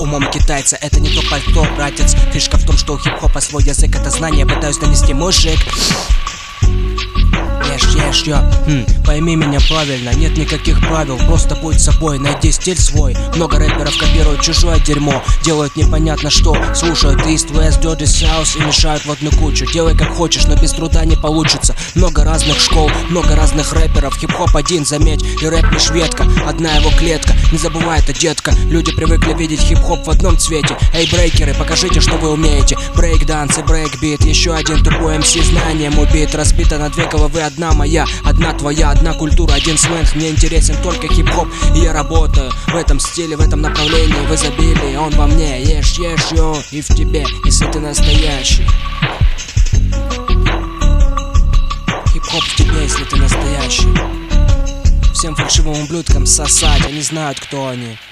умом китайца. Это не то пальто, братец. Фишка в том, что у хип-хопа свой язык. Это знание пытаюсь донести, мужик. Ешь, пойми меня правильно, нет никаких правил, просто будь собой, найди стиль свой. Много рэперов копируют чужое дерьмо, делают непонятно что, слушают East, West, Dirty South и мешают в одну кучу. Делай как хочешь, но без труда не получится. Много разных школ, много разных рэперов, хип-хоп один, заметь, и рэп лишь ветка, одна его клетка. Не забывай это, детка, люди привыкли видеть хип-хоп в одном цвете. Эй, брейкеры, покажите, что вы умеете. Брейк-данс и брейк-бит, еще один тупой МС знанием убит. Разбита на две головы, одна моя, одна твоя, одна культура, один сленг. Мне интересен только хип-хоп, и я работаю в этом стиле, в этом направлении, в изобилии. Он во мне, ешь, йо, и в тебе, если ты настоящий. Хип-хоп в тебе, если ты настоящий. Всем фальшивым ублюдкам сосать, они знают, кто они.